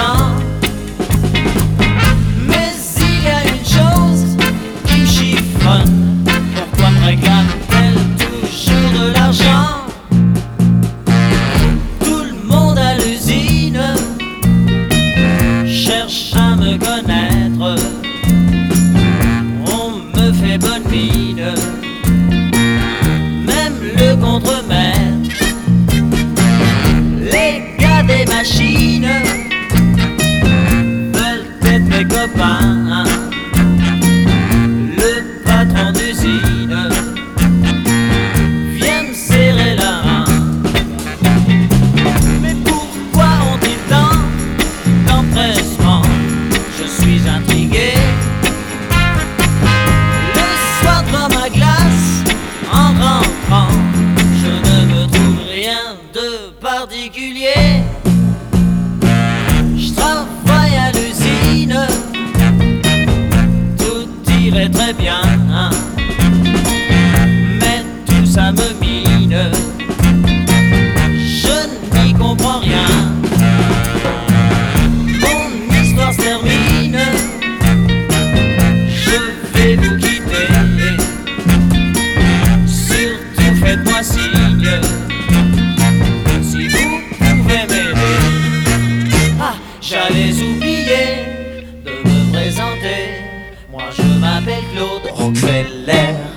temps. Mais il y a une chose qui me chiffonne. Pourquoi me réclame-t-elle toujours de l'argent? Tout le monde à l'usine cherche à me connaître. On me fait bonne mine, même le contremaître. Les gars des machines veulent être mes copains. Le patron d'usine vient me serrer la main. Mais pourquoi ont-ils tant d'empressement? Je suis intrigué. Le soir devant ma glace, en rentrant, je ne me trouve rien de particulier. Je travaille à l'usine, tout irait très bien, mais tout ça me mine. Je n'y comprends rien. Mon histoire se termine, je vais vous quitter. Surtout faites-moi signe si vous pouvez m'aider. Ah, j'allais oublier de me présenter. Moi je m'appelle Claude Rockefeller.